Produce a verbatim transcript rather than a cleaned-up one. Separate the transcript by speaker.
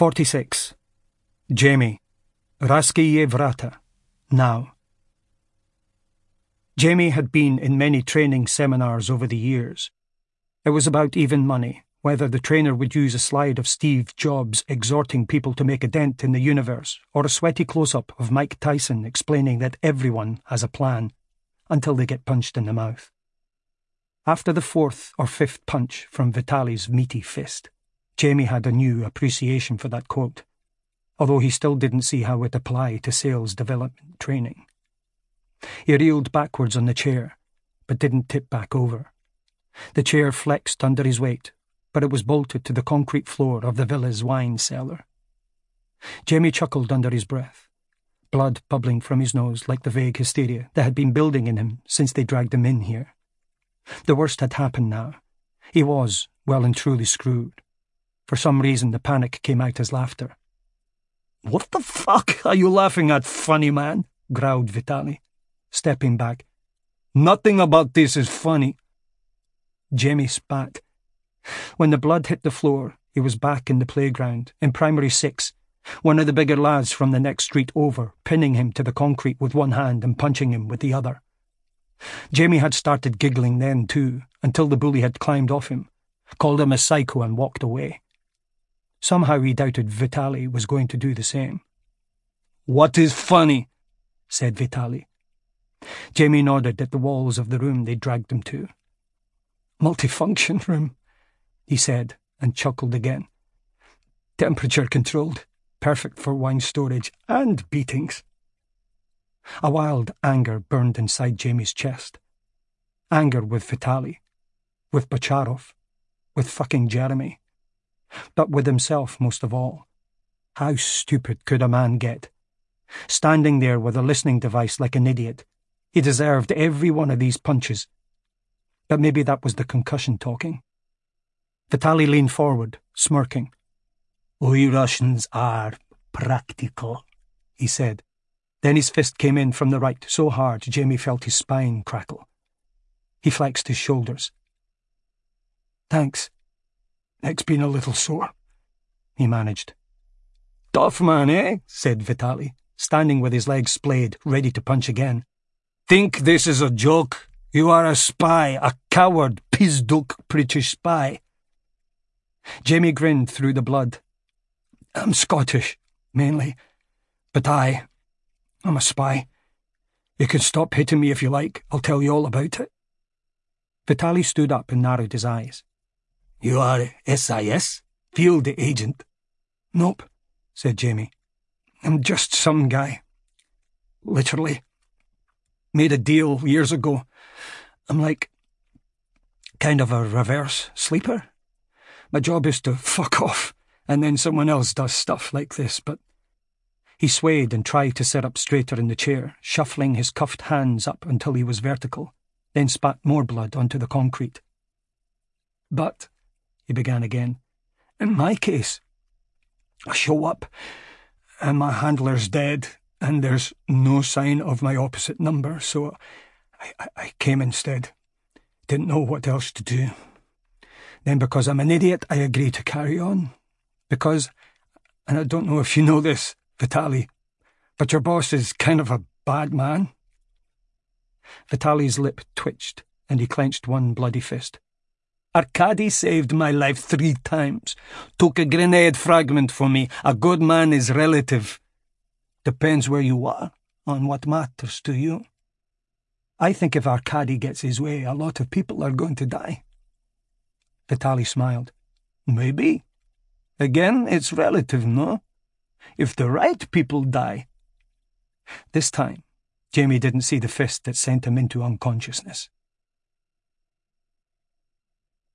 Speaker 1: forty-six. Jamie. Raskiye Vrata. Now. Jamie had been in many training seminars over the years. It was about even money, whether the trainer would use a slide of Steve Jobs exhorting people to make a dent in the universe, or a sweaty close-up of Mike Tyson explaining that everyone has a plan, until they get punched in the mouth. After the fourth or fifth punch from Vitali's meaty fist, Jamie had a new appreciation for that quote, although he still didn't see how it applied to sales development training. He reeled backwards on the chair, but didn't tip back over. The chair flexed under his weight, but it was bolted to the concrete floor of the villa's wine cellar. Jamie chuckled under his breath, blood bubbling from his nose like the vague hysteria that had been building in him since they dragged him in here. The worst had happened now. He was well and truly screwed. For some reason, the panic came out as laughter. "What the fuck are you laughing at, funny man?" growled Vitali, stepping back. "Nothing about this is funny." Jamie spat. When the blood hit the floor, he was back in the playground, in primary six, one of the bigger lads from the next street over, pinning him to the concrete with one hand and punching him with the other. Jamie had started giggling then too, until the bully had climbed off him, called him a psycho and walked away. Somehow he doubted Vitali was going to do the same. "What is funny?" said Vitali. Jamie nodded at the walls of the room they dragged him to. "Multifunction room," he said, and chuckled again. "Temperature controlled, perfect for wine storage and beatings." A wild anger burned inside Jamie's chest. Anger with Vitali, with Bocharov, with fucking Jeremy. But with himself most of all. How stupid could a man get? Standing there with a listening device like an idiot. He deserved every one of these punches. But maybe that was the concussion talking. Vitali leaned forward, smirking. "We Russians are practical," he said. Then his fist came in from the right so hard Jamie felt his spine crackle. He flexed his shoulders. "Thanks. Neck's been a little sore," he managed. "Tough man, eh?" said Vitali, standing with his legs splayed, ready to punch again. "Think this is a joke? You are a spy, a coward, pizduk British spy." Jamie grinned through the blood. "I'm Scottish, mainly, but I, I'm a spy. You can stop hitting me if you like. I'll tell you all about it." Vitali stood up and narrowed his eyes. "You are S I S? Field agent?" "Nope," said Jamie. "I'm just some guy. Literally. Made a deal years ago. I'm like kind of a reverse sleeper. My job is to fuck off, and then someone else does stuff like this, but..." He swayed and tried to sit up straighter in the chair, shuffling his cuffed hands up until he was vertical, then spat more blood onto the concrete. "But," he began again, "in my case, I show up, and my handler's dead, and there's no sign of my opposite number, so I, I, I came instead. Didn't know what else to do. Then because I'm an idiot, I agree to carry on. Because, and I don't know if you know this, Vitali, but your boss is kind of a bad man." Vitali's lip twitched, and he clenched one bloody fist. "Arkady saved my life three times. Took a grenade fragment for me. A good man is relative. Depends where you are, on what matters to you. I think if Arkady gets his way, a lot of people are going to die." Vitali smiled. "Maybe. Again, it's relative, no? If the right people die." This time, Jamie didn't see the fist that sent him into unconsciousness.